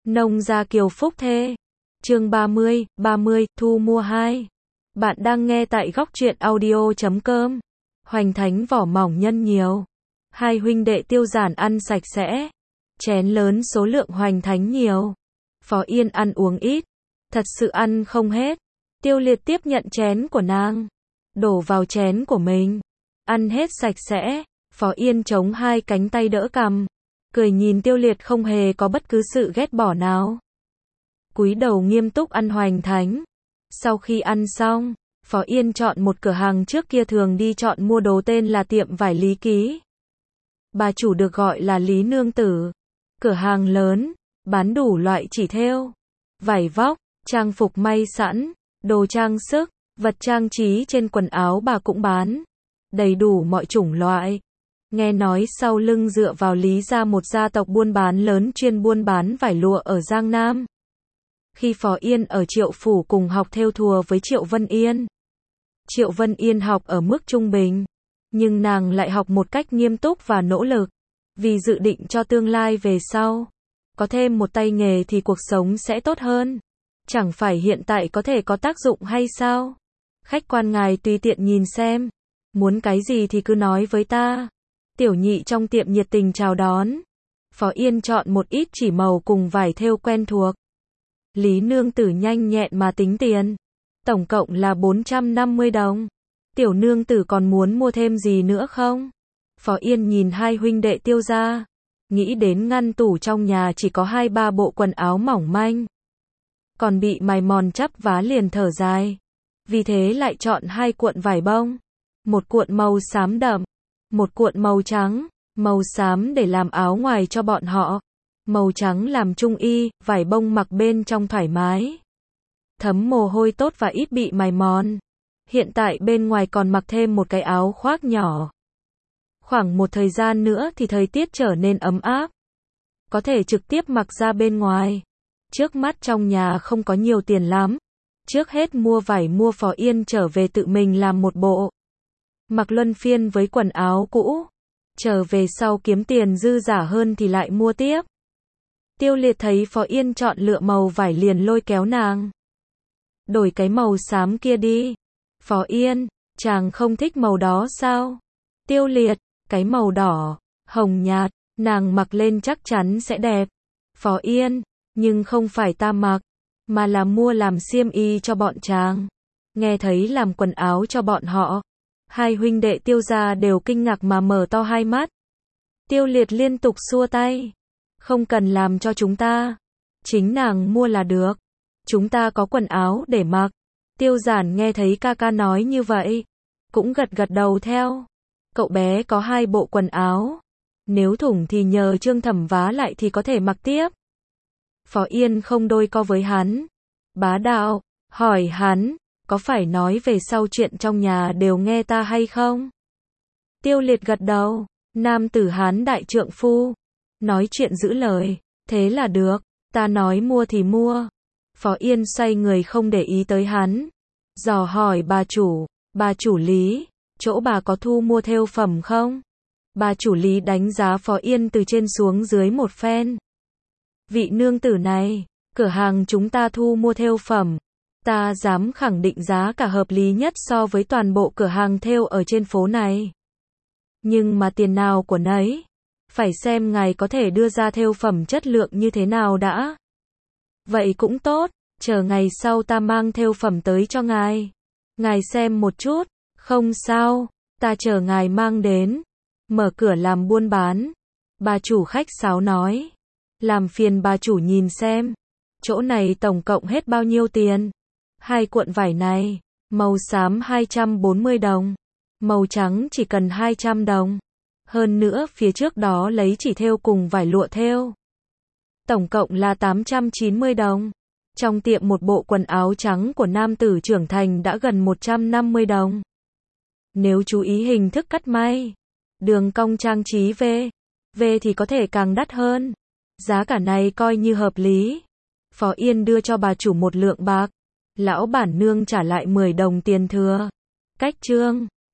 Nông gia Kiều Phúc Thê. Chương 30, thu mua 2. Bạn đang nghe tại góc truyện audio.com. Hoành thánh vỏ mỏng nhân nhiều. Hai huynh đệ Tiêu Giản ăn sạch sẽ. Chén lớn số lượng hoành thánh nhiều. Phó Yên ăn uống ít. Thật sự ăn không hết. Tiêu Liệt tiếp nhận chén của nàng. Đổ vào chén của mình. Ăn hết sạch sẽ. Phó Yên chống hai cánh tay đỡ cằm. Cười nhìn Tiêu Liệt không hề có bất cứ sự ghét bỏ nào. Cúi đầu nghiêm túc ăn hoành thánh. Sau khi ăn xong, Phó Yên chọn một cửa hàng trước kia thường đi chọn mua đồ tên là tiệm vải Lý Ký. Bà chủ được gọi là Lý Nương Tử. Cửa hàng lớn, bán đủ loại chỉ thêu, vải vóc, trang phục may sẵn, đồ trang sức, vật trang trí trên quần áo bà cũng bán. Đầy đủ mọi chủng loại. Nghe nói sau lưng dựa vào Lý gia một gia tộc buôn bán lớn chuyên buôn bán vải lụa ở Giang Nam. Khi Phó Yên ở Triệu Phủ cùng học thêu thùa với Triệu Vân Yên. Triệu Vân Yên học ở mức trung bình, nhưng nàng lại học một cách nghiêm túc và nỗ lực, vì dự định cho tương lai về sau. Có thêm một tay nghề thì cuộc sống sẽ tốt hơn. Chẳng phải hiện tại có thể có tác dụng hay sao? Khách quan ngài tùy tiện nhìn xem. Muốn cái gì thì cứ nói với ta. Tiểu nhị trong tiệm nhiệt tình chào đón. Phó Yên chọn một ít chỉ màu cùng vải thêu quen thuộc. Lý Nương Tử nhanh nhẹn mà tính tiền. Tổng cộng là 450 đồng. Tiểu Nương Tử còn muốn mua thêm gì nữa không? Phó Yên nhìn hai huynh đệ Tiêu gia. Nghĩ đến ngăn tủ trong nhà chỉ có 2-3 bộ quần áo mỏng manh. Còn bị mài mòn chắp vá liền thở dài. Vì thế lại chọn 2 cuộn vải bông. Một cuộn màu xám đậm. Một cuộn màu trắng. Màu xám để làm áo ngoài cho bọn họ. Màu trắng làm trung y, vải bông mặc bên trong thoải mái. Thấm mồ hôi tốt và ít bị mài mòn. Hiện tại bên ngoài còn mặc thêm một cái áo khoác nhỏ. Khoảng một thời gian nữa thì thời tiết trở nên ấm áp. Có thể trực tiếp mặc ra bên ngoài. Trước mắt trong nhà không có nhiều tiền lắm. Trước hết mua vải mua Phó Yên trở về tự mình làm một bộ. Mặc luân phiên với quần áo cũ. Trở về sau kiếm tiền dư giả hơn thì lại mua tiếp. Tiêu Liệt thấy Phó Yên chọn lựa màu vải liền lôi kéo nàng. Đổi cái màu xám kia đi. Phó Yên, chàng không thích màu đó sao? Tiêu Liệt, cái màu đỏ, hồng nhạt, nàng mặc lên chắc chắn sẽ đẹp. Phó Yên, nhưng không phải ta mặc, mà là mua làm xiêm y cho bọn chàng. Nghe thấy làm quần áo cho bọn họ. Hai huynh đệ Tiêu gia đều kinh ngạc mà mở to hai mắt. Tiêu Liệt liên tục xua tay. Không cần làm cho chúng ta. Chính nàng mua là được. Chúng ta có quần áo để mặc. Tiêu Giản nghe thấy ca ca nói như vậy. Cũng gật gật đầu theo. Cậu bé có 2 bộ quần áo. Nếu thủng thì nhờ Trương Thẩm vá lại thì có thể mặc tiếp. Phó Yên không đôi co với hắn. Bá đạo, hỏi hắn. Có phải nói về sau chuyện trong nhà đều nghe ta hay không? Tiêu Liệt gật đầu. Nam tử Hán đại trượng phu. Nói chuyện giữ lời. Thế là được. Ta nói mua thì mua. Phó Yên xoay người không để ý tới hắn. Dò hỏi bà chủ Lý, chỗ bà có thu mua thêu phẩm không? Bà chủ Lý đánh giá Phó Yên từ trên xuống dưới một phen. Vị nương tử này, cửa hàng chúng ta thu mua thêu phẩm. Ta dám khẳng định giá cả hợp lý nhất so với toàn bộ cửa hàng thêu ở trên phố này. Nhưng mà tiền nào của nấy. Phải xem ngài có thể đưa ra thêu phẩm chất lượng như thế nào đã. Vậy cũng tốt, chờ ngày sau ta mang thêu phẩm tới cho ngài. Ngài xem một chút, không sao, ta chờ ngài mang đến. Mở cửa làm buôn bán. Bà chủ khách sáo nói. Làm phiền bà chủ nhìn xem. Chỗ này tổng cộng hết bao nhiêu tiền? 2 cuộn vải này, màu xám 240 đồng. Màu trắng chỉ cần 200 đồng. Hơn nữa phía trước đó lấy chỉ thêu cùng vải lụa thêu. Tổng cộng là 890 đồng. Trong tiệm một bộ quần áo trắng của nam tử trưởng thành đã gần 150 đồng. Nếu chú ý hình thức cắt may, đường cong trang trí V thì có thể càng đắt hơn. Giá cả này coi như hợp lý. Phó Yên đưa cho bà chủ một lượng bạc. Lão bản nương trả lại 10 đồng tiền thừa. Cách chương